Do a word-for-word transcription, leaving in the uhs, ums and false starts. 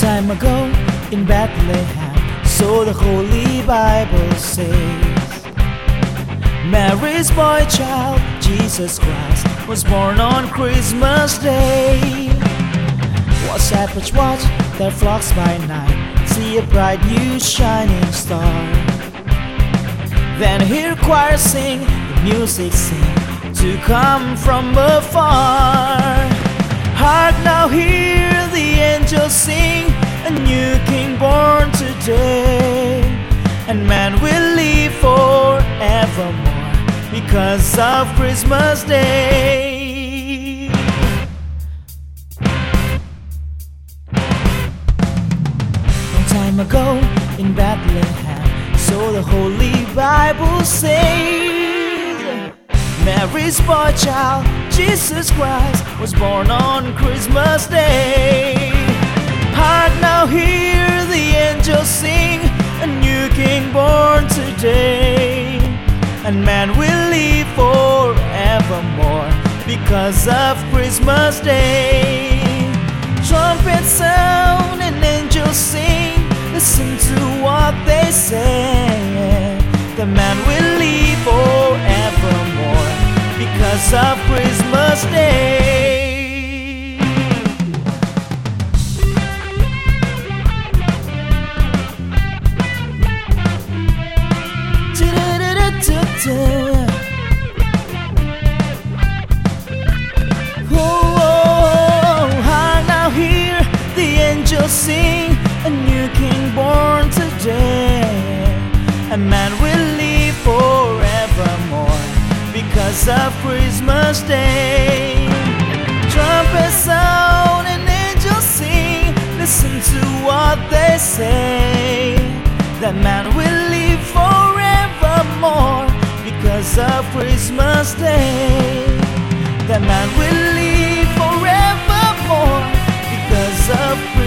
time ago in Bethlehem, so the Holy Bible says, Mary's boy child, Jesus Christ, was born on Christmas Day. While shepherds watch their flocks by night, see a bright new shining star. Then hear choirs sing, the music sing, to come from afar. Hark now, hear the angels sing, a new king born today, and man will live forevermore because of Christmas Day. Long time ago in Bethlehem, so the Holy Bible says, Mary's boy child, Jesus Christ, was born on Christmas Day. Hark now, hear the angels sing, a new king born today, and man will live forevermore because of Christmas Day. Trumpets sound and angels sing, listen to what they say. The man will live forevermore because of Christmas Day. Oh, now hear the angels sing, a new king born today, a man will live forevermore because of Christmas Day. Trumpets sound and angels sing, listen to what they say. That man will live forevermore because of Christmas Day. That man will live forevermore because of Christmas Day.